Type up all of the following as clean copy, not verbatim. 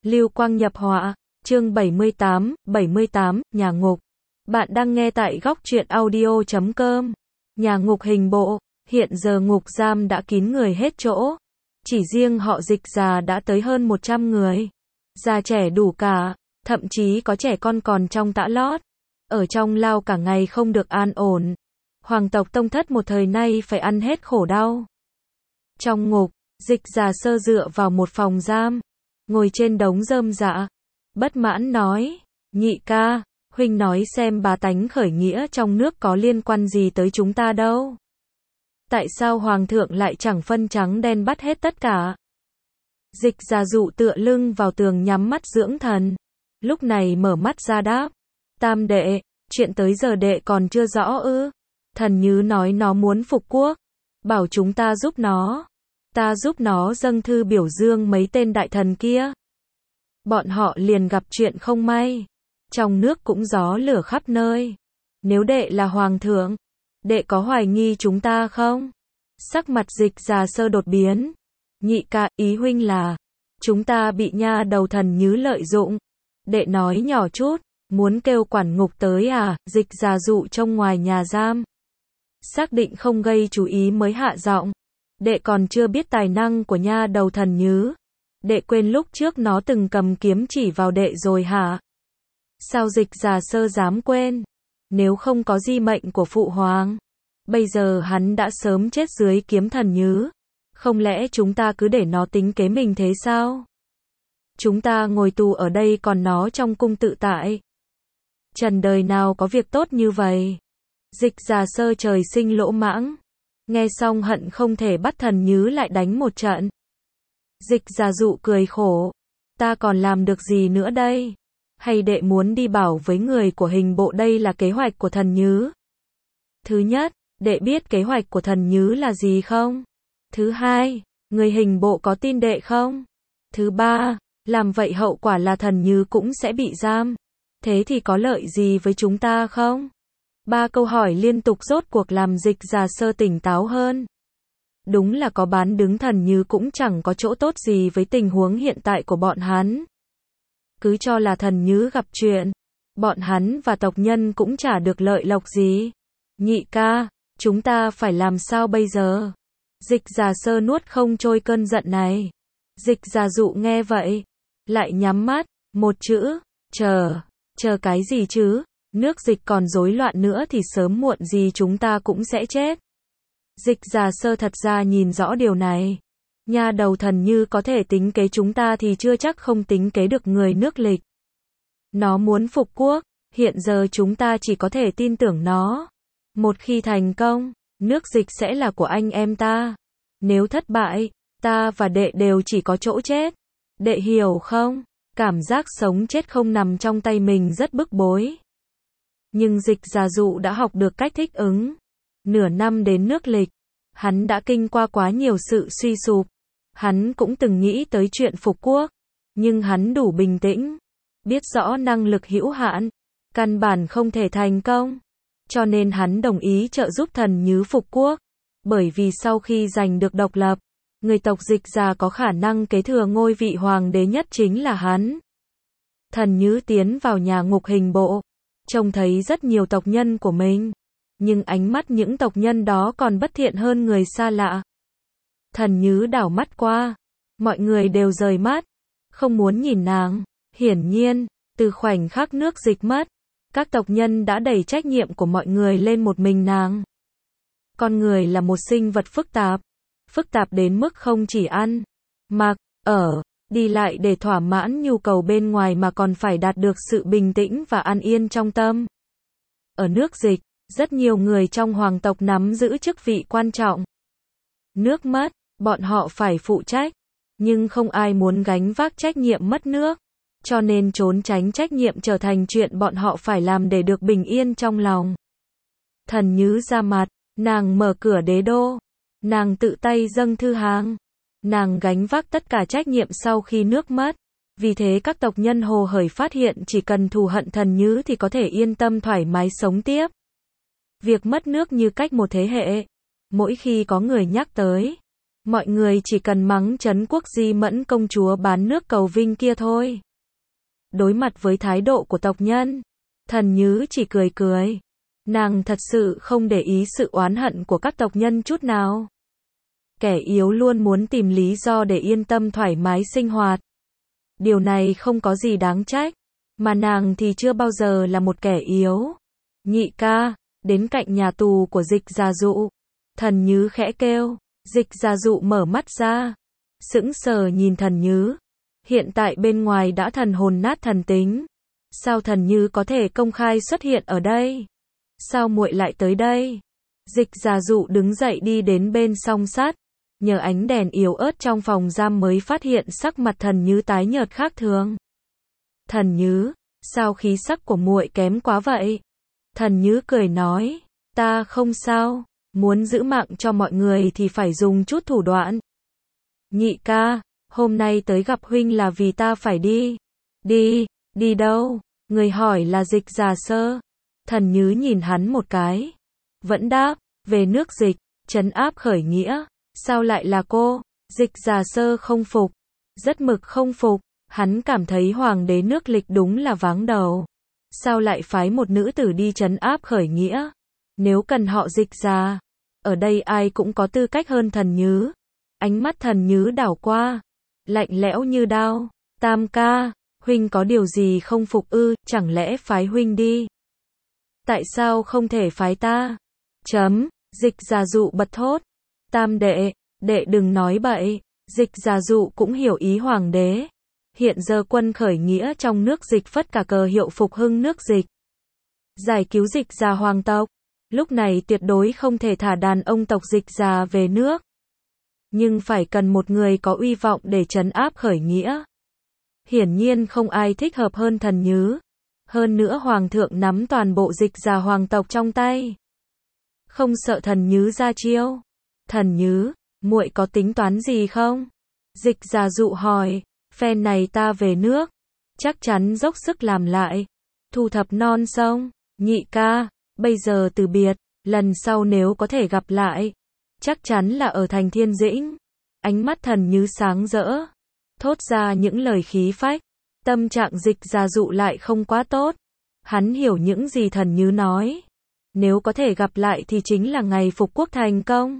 Lưu Quang nhập họa, chương 78, nhà ngục. Bạn đang nghe tại góc truyện audio.com. Nhà ngục hình bộ, hiện giờ ngục giam đã kín người hết chỗ. Chỉ riêng họ Dịch già đã tới hơn 100 người. Già trẻ đủ cả, thậm chí có trẻ con còn trong tã lót. Ở trong lao cả ngày không được an ổn. Hoàng tộc tông thất một thời nay phải ăn hết khổ đau. Trong ngục, Dịch già sơ dựa vào một phòng giam, ngồi trên đống rơm rạ, bất mãn nói, nhị ca, huynh nói xem bá tánh khởi nghĩa trong nước có liên quan gì tới chúng ta đâu. Tại sao hoàng thượng lại chẳng phân trắng đen bắt hết tất cả? Dịch già dụ tựa lưng vào tường nhắm mắt dưỡng thần, lúc này mở mắt ra đáp, tam đệ, chuyện tới giờ đệ còn chưa rõ ư? Thần Nhứ nói nó muốn phục quốc, bảo chúng ta giúp nó. Ta giúp nó dâng thư biểu dương mấy tên đại thần kia. Bọn họ liền gặp chuyện không may. Trong nước cũng gió lửa khắp nơi. Nếu đệ là hoàng thượng, đệ có hoài nghi chúng ta không? Sắc mặt Dịch già sơ đột biến. Nhị ca, ý huynh là, chúng ta bị nha đầu Thần Nhứ lợi dụng. Đệ nói nhỏ chút, muốn kêu quản ngục tới à? Dịch già dụ trông ngoài nhà giam. Xác định không gây chú ý mới hạ giọng. Đệ còn chưa biết tài năng của nha đầu Thần Nhứ. Đệ quên lúc trước nó từng cầm kiếm chỉ vào đệ rồi hả? Sao Dịch già sơ dám quên? Nếu không có di mệnh của phụ hoàng, bây giờ hắn đã sớm chết dưới kiếm Thần Nhứ. Không lẽ chúng ta cứ để nó tính kế mình thế sao? Chúng ta ngồi tù ở đây còn nó trong cung tự tại. Trần đời nào có việc tốt như vậy? Dịch già sơ trời sinh lỗ mãng. Nghe xong hận không thể bắt Thần Nhứ lại đánh một trận. Dịch già dụ cười khổ. Ta còn làm được gì nữa đây? Hay đệ muốn đi bảo với người của hình bộ đây là kế hoạch của Thần Nhứ? Thứ nhất, đệ biết kế hoạch của Thần Nhứ là gì không? Thứ hai, người hình bộ có tin đệ không? Thứ ba, làm vậy hậu quả là Thần Nhứ cũng sẽ bị giam. Thế thì có lợi gì với chúng ta không? Ba câu hỏi liên tục rốt cuộc làm Dịch già sơ tỉnh táo hơn. Đúng là có bán đứng Thần Nhứ cũng chẳng có chỗ tốt gì với tình huống hiện tại của bọn hắn. Cứ cho là Thần Nhứ gặp chuyện, bọn hắn và tộc nhân cũng chả được lợi lộc gì. Nhị ca, chúng ta phải làm sao bây giờ? Dịch già sơ nuốt không trôi cơn giận này. Dịch già dụ nghe vậy, lại nhắm mắt, một chữ, chờ. Chờ cái gì chứ? Nước Dịch còn rối loạn nữa thì sớm muộn gì chúng ta cũng sẽ chết. Dịch già sơ thật ra nhìn rõ điều này. Nha đầu Thần Nhứ có thể tính kế chúng ta thì chưa chắc không tính kế được người nước Lịch. Nó muốn phục quốc, hiện giờ chúng ta chỉ có thể tin tưởng nó. Một khi thành công, nước Dịch sẽ là của anh em ta. Nếu thất bại, ta và đệ đều chỉ có chỗ chết. Đệ hiểu không? Cảm giác sống chết không nằm trong tay mình rất bức bối. Nhưng Dịch già dụ đã học được cách thích ứng. Nửa năm đến nước Lịch, hắn đã kinh qua quá nhiều sự suy sụp. Hắn cũng từng nghĩ tới chuyện phục quốc, nhưng hắn đủ bình tĩnh, biết rõ năng lực hữu hạn, căn bản không thể thành công. Cho nên hắn đồng ý trợ giúp Thần Nhứ phục quốc, bởi vì sau khi giành được độc lập, người tộc Dịch già có khả năng kế thừa ngôi vị hoàng đế nhất chính là hắn. Thần Nhứ tiến vào nhà ngục hình bộ, trông thấy rất nhiều tộc nhân của mình, nhưng ánh mắt những tộc nhân đó còn bất thiện hơn người xa lạ. Thần Nhứ đảo mắt qua, mọi người đều rời mắt, không muốn nhìn nàng. Hiển nhiên, từ khoảnh khắc nước Dịch mất, các tộc nhân đã đẩy trách nhiệm của mọi người lên một mình nàng. Con người là một sinh vật phức tạp đến mức không chỉ ăn, mặc, ở, đi lại để thỏa mãn nhu cầu bên ngoài mà còn phải đạt được sự bình tĩnh và an yên trong tâm. Ở nước Dịch, rất nhiều người trong hoàng tộc nắm giữ chức vị quan trọng. Nước mất, bọn họ phải phụ trách, nhưng không ai muốn gánh vác trách nhiệm mất nước, cho nên trốn tránh trách nhiệm trở thành chuyện bọn họ phải làm để được bình yên trong lòng. Thần Nhứ ra mặt, nàng mở cửa đế đô, nàng tự tay dâng thư hàng, nàng gánh vác tất cả trách nhiệm sau khi nước mất. Vì thế các tộc nhân hồ hởi phát hiện chỉ cần thù hận Thần Nhứ thì có thể yên tâm thoải mái sống tiếp. Việc mất nước như cách một thế hệ, mỗi khi có người nhắc tới, Mọi người chỉ cần mắng Trấn Quốc Di Mẫn công chúa bán nước cầu vinh kia thôi. Đối mặt với thái độ của tộc nhân, Thần Nhứ chỉ cười cười. Nàng thật sự không để ý sự oán hận của các tộc nhân chút nào. Kẻ yếu luôn muốn tìm lý do để yên tâm thoải mái sinh hoạt. Điều này không có gì đáng trách, mà nàng thì chưa bao giờ là một kẻ yếu. Nhị ca, đến cạnh nhà tù của Dịch Già Dụ. Thần Nhứ khẽ kêu, Dịch Già Dụ mở mắt ra, sững sờ nhìn Thần Nhứ. Hiện tại bên ngoài đã thần hồn nát thần tính. Sao Thần Nhứ có thể công khai xuất hiện ở đây? Sao muội lại tới đây? Dịch Già Dụ đứng dậy đi đến bên song sắt. Nhờ ánh đèn yếu ớt trong phòng giam mới phát hiện sắc mặt Thần Nhứ tái nhợt khác thường. Thần Nhứ, sao khí sắc của muội kém quá vậy? Thần Nhứ cười nói, ta không sao, muốn giữ mạng cho mọi người thì phải dùng chút thủ đoạn. Nhị ca, hôm nay tới gặp huynh là vì ta phải đi. Đi đâu? Người hỏi là Dịch Già Sơ. Thần Nhứ nhìn hắn một cái. Vẫn đáp, về nước Dịch, trấn áp khởi nghĩa. Sao lại là cô? Dịch Già Sơ không phục. Rất mực không phục. Hắn cảm thấy hoàng đế nước Lịch đúng là váng đầu. Sao lại phái một nữ tử đi trấn áp khởi nghĩa? Nếu cần họ Dịch Già, ở đây ai cũng có tư cách hơn Thần Nhứ. Ánh mắt Thần Nhứ đảo qua, lạnh lẽo như đao. Tam ca, huynh có điều gì không phục ư? Chẳng lẽ phái huynh đi? Tại sao không thể phái ta? Dịch Già Dụ bật thốt. Tam đệ, đệ đừng nói bậy. Dịch Già Dụ cũng hiểu ý hoàng đế. Hiện giờ quân khởi nghĩa trong nước Dịch phất cả cờ hiệu phục hưng nước Dịch, giải cứu Dịch Già hoàng tộc. Lúc này tuyệt đối không thể thả đàn ông tộc Dịch Già về nước. Nhưng phải cần một người có uy vọng để trấn áp khởi nghĩa. Hiển nhiên không ai thích hợp hơn Thần Nhứ. Hơn nữa hoàng thượng nắm toàn bộ Dịch Già hoàng tộc trong tay. Không sợ Thần Nhứ ra chiêu. Thần Nhứ, muội có tính toán gì không? Dịch Già Dụ hỏi. Phen này ta về nước, chắc chắn dốc sức làm lại, thu thập non sông. Nhị ca, bây giờ từ biệt, lần sau nếu có thể gặp lại, chắc chắn là ở thành Thiên Dĩnh. Ánh mắt Thần Nhứ sáng rỡ, thốt ra những lời khí phách. Tâm trạng Dịch Già Dụ lại không quá tốt. Hắn hiểu những gì Thần Nhứ nói. Nếu có thể gặp lại thì chính là ngày phục quốc thành công.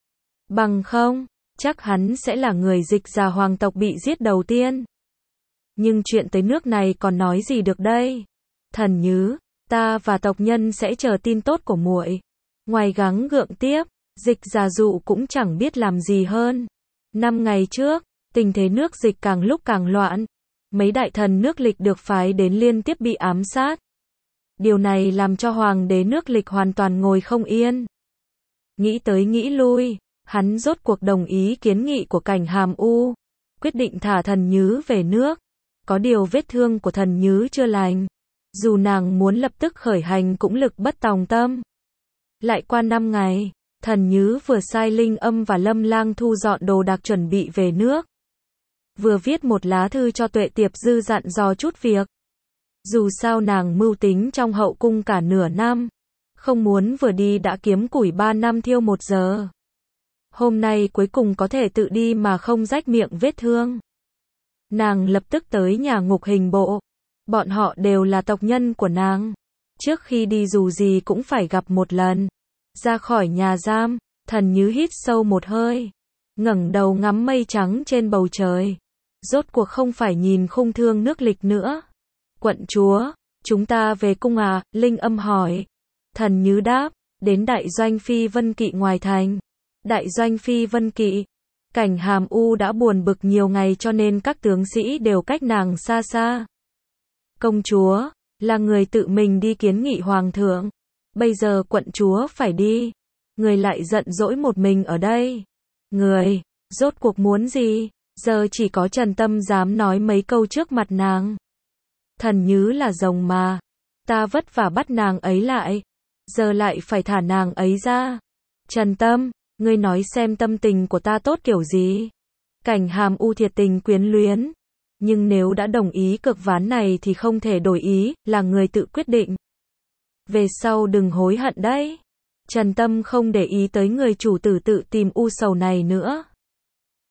Bằng không, chắc hắn sẽ là người Dịch Già hoàng tộc bị giết đầu tiên. Nhưng chuyện tới nước này còn nói gì được đây? Thần Nhứ, ta và tộc nhân sẽ chờ tin tốt của muội. Ngoài gắng gượng tiếp, Dịch Già Dụ cũng chẳng biết làm gì hơn. 5 ngày trước, tình thế nước Dịch càng lúc càng loạn. Mấy đại thần nước Lịch được phái đến liên tiếp bị ám sát. Điều này làm cho hoàng đế nước Lịch hoàn toàn ngồi không yên. Nghĩ tới nghĩ lui, hắn rốt cuộc đồng ý kiến nghị của Cảnh Hàm U, quyết định thả Thần Nhứ về nước. Có điều vết thương của Thần Nhứ chưa lành, dù nàng muốn lập tức khởi hành cũng lực bất tòng tâm. Lại qua 5 ngày, Thần Nhứ vừa sai Linh Âm và Lâm Lang thu dọn đồ đạc chuẩn bị về nước, vừa viết một lá thư cho Tuệ Tiệp Dư dặn dò chút việc. Dù sao nàng mưu tính trong hậu cung cả nửa năm, không muốn vừa đi đã kiếm củi 3 năm thiêu 1 giờ. Hôm nay cuối cùng có thể tự đi mà không rách miệng vết thương. Nàng lập tức tới nhà Ngục Hình Bộ. Bọn họ đều là tộc nhân của nàng. Trước khi đi dù gì cũng phải gặp một lần. Ra khỏi nhà giam, Thần Nhứ hít sâu một hơi, ngẩng đầu ngắm mây trắng trên bầu trời. Rốt cuộc không phải nhìn khung thương nước Lịch nữa. Quận chúa, chúng ta về cung à? Linh Âm hỏi. Thần Nhứ đáp, đến đại doanh Phi Vân Kỵ ngoài thành. Đại doanh Phi Vân Kỵ. Cảnh Hàm U đã buồn bực nhiều ngày cho nên các tướng sĩ đều cách nàng xa xa. Công chúa, là người tự mình đi kiến nghị hoàng thượng. Bây giờ quận chúa phải đi. Người lại giận dỗi một mình ở đây. Người, rốt cuộc muốn gì? Giờ chỉ có Trần Tâm dám nói mấy câu trước mặt nàng. Thần Nhứ là rồng mà. Ta vất vả bắt nàng ấy lại. Giờ lại phải thả nàng ấy ra. Trần Tâm, ngươi nói xem tâm tình của ta tốt kiểu gì? Cảnh Hàm U thiệt tình quyến luyến. Nhưng nếu đã đồng ý cực ván này thì không thể đổi ý, là người tự quyết định. Về sau đừng hối hận đấy. Trần Tâm không để ý tới người chủ tử tự tìm u sầu này nữa.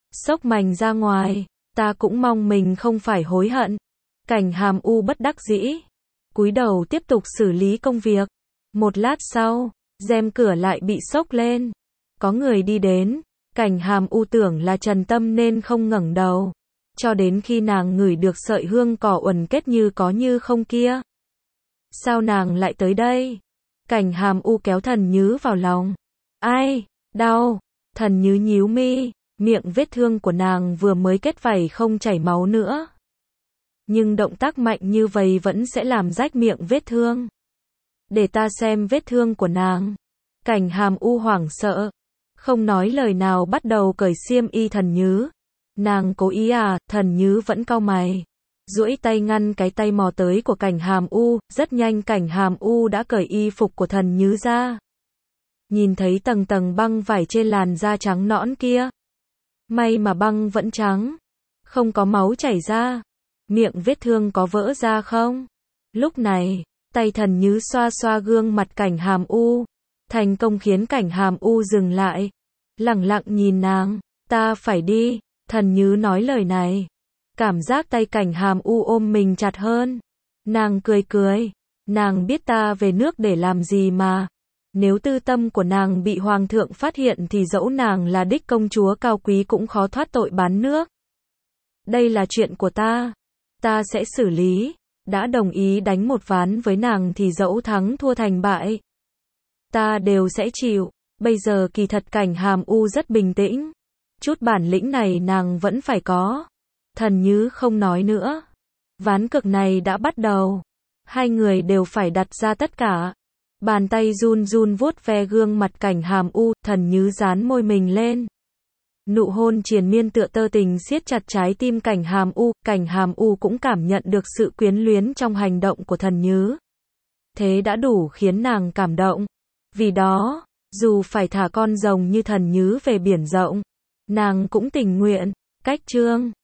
xốc mành ra ngoài, ta cũng mong mình không phải hối hận. Cảnh Hàm U bất đắc dĩ, cúi đầu tiếp tục xử lý công việc. Một lát sau, rèm cửa lại bị xốc lên. Có người đi đến, Cảnh Hàm U tưởng là Trần Tâm nên không ngẩng đầu. Cho đến khi nàng ngửi được sợi hương cỏ uẩn kết như có như không kia. Sao nàng lại tới đây? Cảnh Hàm U kéo Thần Nhứ vào lòng. Ai? Đau. Thần Nhứ nhíu mi, miệng vết thương của nàng vừa mới kết vảy không chảy máu nữa. Nhưng động tác mạnh như vậy vẫn sẽ làm rách miệng vết thương. Để ta xem vết thương của nàng. Cảnh Hàm U hoảng sợ, không nói lời nào bắt đầu cởi xiêm y Thần Nhứ. Nàng cố ý à? Thần Nhứ vẫn cau mày, duỗi tay ngăn cái tay mò tới của Cảnh Hàm U. Rất nhanh Cảnh Hàm U đã cởi y phục của Thần Nhứ ra. Nhìn thấy tầng tầng băng vải trên làn da trắng nõn kia. May mà băng vẫn trắng, không có máu chảy ra. Miệng vết thương có vỡ ra không? Lúc này, tay Thần Nhứ xoa xoa gương mặt Cảnh Hàm U, thành công khiến Cảnh Hàm U dừng lại, lẳng lặng nhìn nàng. Ta phải đi. Thần Nhứ nói lời này, cảm giác tay Cảnh Hàm U ôm mình chặt hơn. Nàng cười cười, nàng biết ta về nước để làm gì mà. Nếu tư tâm của nàng bị hoàng thượng phát hiện thì dẫu nàng là đích công chúa cao quý cũng khó thoát tội bán nước. Đây là chuyện của ta sẽ xử lý. Đã đồng ý đánh một ván với nàng thì dẫu thắng thua thành bại, ta đều sẽ chịu. Bây giờ kỳ thật Cảnh Hàm U rất bình tĩnh. Chút bản lĩnh này nàng vẫn phải có. Thần Nhứ không nói nữa. Ván cược này đã bắt đầu. Hai người đều phải đặt ra tất cả. Bàn tay run run vuốt ve gương mặt Cảnh Hàm U, Thần Nhứ dán môi mình lên. Nụ hôn triền miên tựa tơ tình siết chặt trái tim Cảnh Hàm U. Cảnh Hàm U cũng cảm nhận được sự quyến luyến trong hành động của Thần Nhứ. Thế đã đủ khiến nàng cảm động. Vì đó, dù phải thả con rồng như Thần Nhứ về biển rộng, nàng cũng tình nguyện. Cách chương